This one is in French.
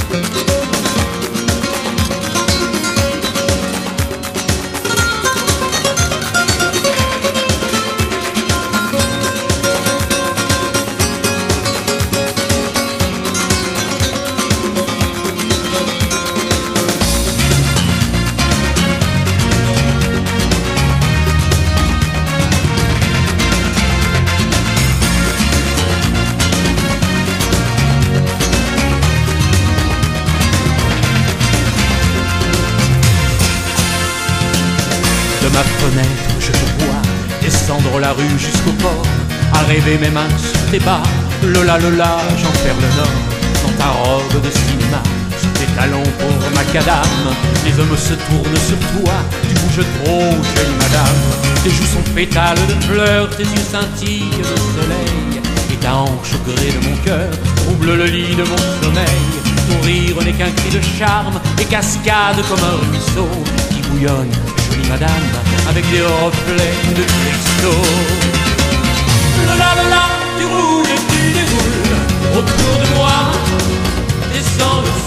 De ma fenêtre, je te vois descendre la rue jusqu'au port, à rêver mes mains sur tes bas. Lola, Lola, j'en perds le nord. Dans ta robe de cinéma, sous tes talons pauvre macadam, les hommes se tournent sur toi, tu bouges trop, jolie madame. Tes joues sont pétales de fleurs, tes yeux scintillent de soleil, et ta hanche au gré de mon cœur trouble le lit de mon sommeil. Ton rire n'est qu'un cri de charme et cascade comme un ruisseau qui bouillonne, jolie madame, avec des reflets de cristaux. Lola, Lola, tu roules et tu déroules autour de moi, descends le